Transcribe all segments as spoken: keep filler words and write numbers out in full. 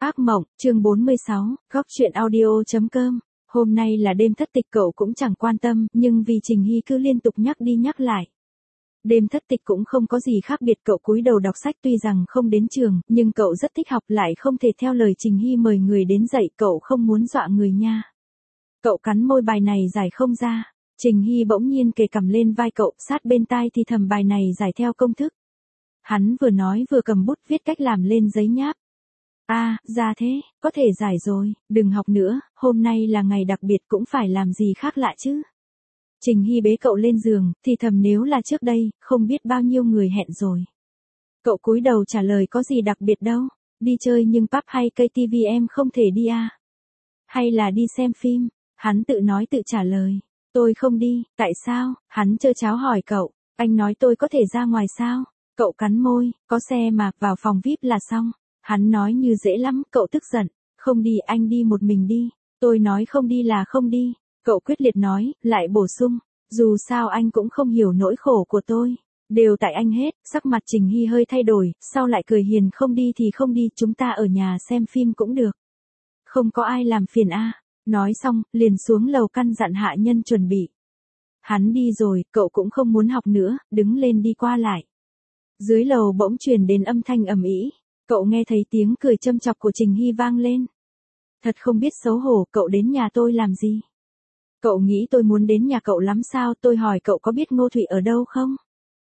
Ác mộng, chương bốn mươi sáu, góc truyện audio.com. Hôm nay là đêm thất tịch cậu cũng chẳng quan tâm, nhưng vì Trình Hy cứ liên tục nhắc đi nhắc lại. Đêm thất tịch cũng không có gì khác biệt, cậu cúi đầu đọc sách, tuy rằng không đến trường, nhưng cậu rất thích học, lại không thể theo lời Trình Hy mời người đến dạy, cậu không muốn dọa người nha. Cậu cắn môi, bài này giải không ra. Trình Hy bỗng nhiên kề cằm lên vai cậu, sát bên tai thì thầm, bài này giải theo công thức. Hắn vừa nói vừa cầm bút viết cách làm lên giấy nháp. A, à, ra thế, có thể giải rồi, đừng học nữa, hôm nay là ngày đặc biệt, cũng phải làm gì khác lạ chứ. Trình Hy bế cậu lên giường, thì thầm, nếu là trước đây, không biết bao nhiêu người hẹn rồi. Cậu cúi đầu trả lời, có gì đặc biệt đâu, đi chơi nhưng pub hay cây tivi em không thể đi à. Hay là đi xem phim, hắn tự nói tự trả lời, tôi không đi, tại sao, hắn trơ tráo hỏi cậu, anh nói tôi có thể ra ngoài sao, cậu cắn môi, có xe mà, vào phòng vi ai pi là xong. Hắn nói như dễ lắm, cậu tức giận, không đi, anh đi một mình đi, tôi nói không đi là không đi, cậu quyết liệt nói, lại bổ sung, dù sao anh cũng không hiểu nỗi khổ của tôi, đều tại anh hết. Sắc mặt Trình Hy hơi thay đổi, sau lại cười hiền, không đi thì không đi, chúng ta ở nhà xem phim cũng được, không có ai làm phiền a. Nói xong, liền xuống lầu căn dặn hạ nhân chuẩn bị. Hắn đi rồi, cậu cũng không muốn học nữa, đứng lên đi qua lại. Dưới lầu bỗng truyền đến âm thanh ầm ĩ. Cậu nghe thấy tiếng cười châm chọc của Trình Hy vang lên. Thật không biết xấu hổ, cậu đến nhà tôi làm gì? Cậu nghĩ tôi muốn đến nhà cậu lắm sao? Tôi hỏi cậu có biết Ngô Thụy ở đâu không?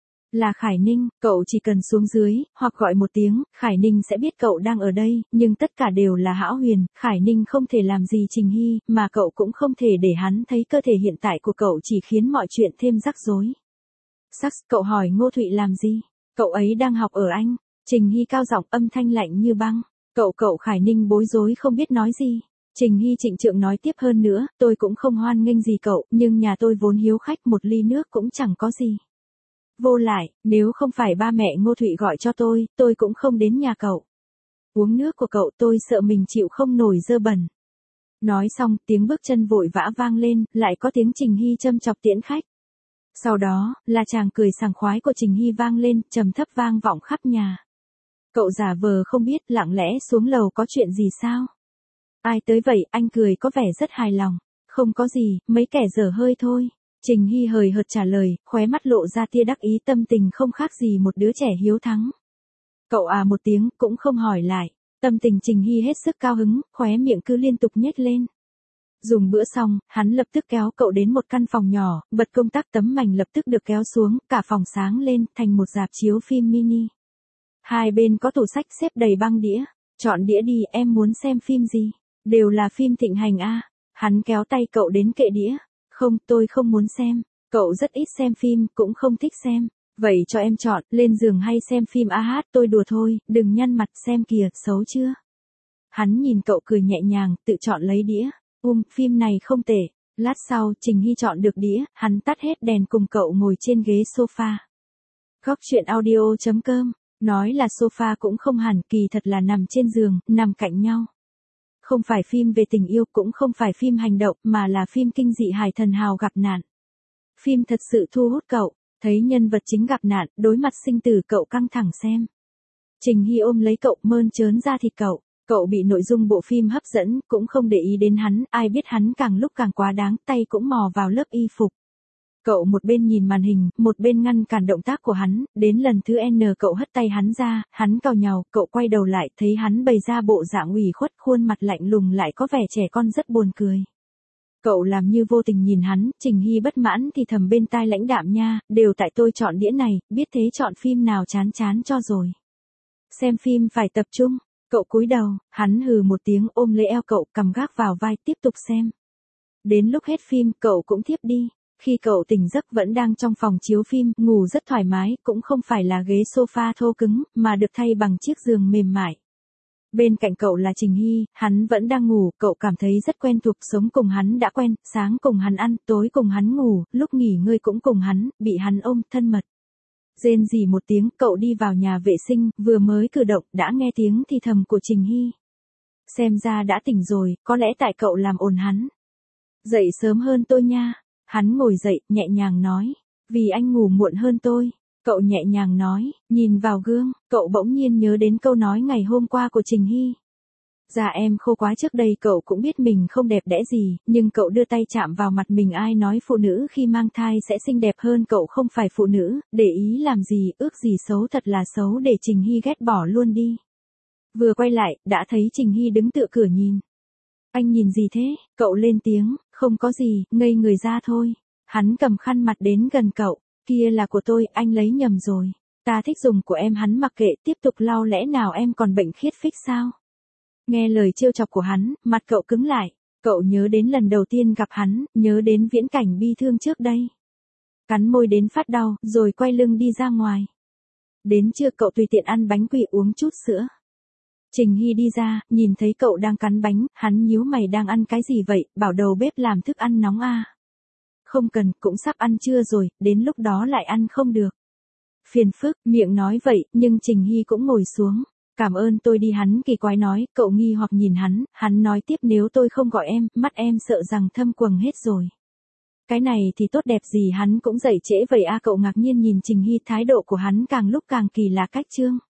Là Khải Ninh, cậu chỉ cần xuống dưới, hoặc gọi một tiếng, Khải Ninh sẽ biết cậu đang ở đây, nhưng tất cả đều là hão huyền, Khải Ninh không thể làm gì Trình Hy, mà cậu cũng không thể để hắn thấy cơ thể hiện tại của cậu, chỉ khiến mọi chuyện thêm rắc rối. Sắc, cậu hỏi Ngô Thụy làm gì? Cậu ấy đang học ở Anh. Trình Hy cao giọng, âm thanh lạnh như băng. Cậu cậu Khải Ninh bối rối không biết nói gì. Trình Hy trịnh trọng nói tiếp, hơn nữa, tôi cũng không hoan nghênh gì cậu, nhưng nhà tôi vốn hiếu khách, một ly nước cũng chẳng có gì. Vô lại, nếu không phải ba mẹ Ngô Thụy gọi cho tôi, tôi cũng không đến nhà cậu. Uống nước của cậu, tôi sợ mình chịu không nổi dơ bẩn. Nói xong, tiếng bước chân vội vã vang lên, lại có tiếng Trình Hy châm chọc tiễn khách. Sau đó, là chàng cười sảng khoái của Trình Hy vang lên, trầm thấp vang vọng khắp nhà. Cậu giả vờ không biết, lặng lẽ xuống lầu, có chuyện gì sao? Ai tới vậy? Anh cười có vẻ rất hài lòng. Không có gì, mấy kẻ dở hơi thôi. Trình Hy hời hợt trả lời, khóe mắt lộ ra tia đắc ý, tâm tình không khác gì một đứa trẻ hiếu thắng. Cậu à một tiếng, cũng không hỏi lại. Tâm tình Trình Hy hết sức cao hứng, khóe miệng cứ liên tục nhếch lên. Dùng bữa xong, hắn lập tức kéo cậu đến một căn phòng nhỏ, bật công tắc, tấm mảnh lập tức được kéo xuống, cả phòng sáng lên, thành một rạp chiếu phim mini. Hai bên có tủ sách xếp đầy băng đĩa. Chọn đĩa đi, em muốn xem phim gì? Đều là phim thịnh hành a. À. Hắn kéo tay cậu đến kệ đĩa. Không, tôi không muốn xem. Cậu rất ít xem phim, cũng không thích xem. Vậy cho em chọn, lên giường hay xem phim a hát, tôi đùa thôi, đừng nhăn mặt, xem kìa, xấu chưa? Hắn nhìn cậu cười nhẹ nhàng, tự chọn lấy đĩa. Um, phim này không tệ. Lát sau, Trình Hy chọn được đĩa, hắn tắt hết đèn cùng cậu ngồi trên ghế sofa. Góc truyện audio.com. Nói là sofa cũng không hẳn, kỳ thật là nằm trên giường, nằm cạnh nhau. Không phải phim về tình yêu, cũng không phải phim hành động, mà là phim kinh dị hài thần hào gặp nạn. Phim thật sự thu hút cậu, thấy nhân vật chính gặp nạn, đối mặt sinh tử, cậu căng thẳng xem. Trình Hy ôm lấy cậu, mơn trớn ra thịt cậu, cậu bị nội dung bộ phim hấp dẫn, cũng không để ý đến hắn, ai biết hắn càng lúc càng quá đáng, tay cũng mò vào lớp y phục. Cậu một bên nhìn màn hình, một bên ngăn cản động tác của hắn, đến lần thứ N cậu hất tay hắn ra, hắn cào nhàu, cậu quay đầu lại, thấy hắn bày ra bộ dạng ủy khuất, khuôn mặt lạnh lùng, lại có vẻ trẻ con rất buồn cười. Cậu làm như vô tình nhìn hắn, Trình Hy bất mãn thì thầm bên tai, lãnh đạm nha, đều tại tôi chọn đĩa này, biết thế chọn phim nào chán chán cho rồi. Xem phim phải tập trung. Cậu cúi đầu, hắn hừ một tiếng, ôm lấy eo cậu, cầm gác vào vai, tiếp tục xem. Đến lúc hết phim, cậu cũng thiếp đi. Khi cậu tỉnh giấc vẫn đang trong phòng chiếu phim, ngủ rất thoải mái, cũng không phải là ghế sofa thô cứng, mà được thay bằng chiếc giường mềm mại. Bên cạnh cậu là Trình Hy, hắn vẫn đang ngủ, cậu cảm thấy rất quen thuộc, sống cùng hắn đã quen, sáng cùng hắn ăn, tối cùng hắn ngủ, lúc nghỉ ngơi cũng cùng hắn, bị hắn ôm, thân mật. Rên rỉ một tiếng, cậu đi vào nhà vệ sinh, vừa mới cử động, đã nghe tiếng thì thầm của Trình Hy. Xem ra đã tỉnh rồi, có lẽ tại cậu làm ồn hắn. Dậy sớm hơn tôi nha. Hắn ngồi dậy, nhẹ nhàng nói. Vì anh ngủ muộn hơn tôi. Cậu nhẹ nhàng nói, nhìn vào gương, cậu bỗng nhiên nhớ đến câu nói ngày hôm qua của Trình Hy. Da em khô quá, trước đây cậu cũng biết mình không đẹp đẽ gì, nhưng cậu đưa tay chạm vào mặt mình, ai nói phụ nữ khi mang thai sẽ xinh đẹp hơn, cậu không phải phụ nữ, để ý làm gì, ước gì xấu thật là xấu, để Trình Hy ghét bỏ luôn đi. Vừa quay lại, đã thấy Trình Hy đứng tựa cửa nhìn. Anh nhìn gì thế? Cậu lên tiếng, không có gì, ngây người ra thôi. Hắn cầm khăn mặt đến gần cậu, kia là của tôi, anh lấy nhầm rồi. Ta thích dùng của em, hắn mặc kệ, tiếp tục lau, lẽ nào em còn bệnh khiết phích sao? Nghe lời trêu chọc của hắn, mặt cậu cứng lại, cậu nhớ đến lần đầu tiên gặp hắn, nhớ đến viễn cảnh bi thương trước đây. Cắn môi đến phát đau, rồi quay lưng đi ra ngoài. Đến trưa cậu tùy tiện ăn bánh quỳ, uống chút sữa. Trình Hy đi ra, nhìn thấy cậu đang cắn bánh, hắn nhíu mày, đang ăn cái gì vậy, bảo đầu bếp làm thức ăn nóng à? Không cần, cũng sắp ăn trưa rồi, đến lúc đó lại ăn không được. Phiền phức, miệng nói vậy, nhưng Trình Hy cũng ngồi xuống. Cảm ơn, tôi đi, hắn kỳ quái nói, cậu nghi hoặc nhìn hắn, hắn nói tiếp, nếu tôi không gọi em, mắt em sợ rằng thâm quầng hết rồi. Cái này thì tốt đẹp gì, hắn cũng dậy trễ vậy à? Cậu ngạc nhiên nhìn Trình Hy, thái độ của hắn càng lúc càng kỳ lạ, cách chương.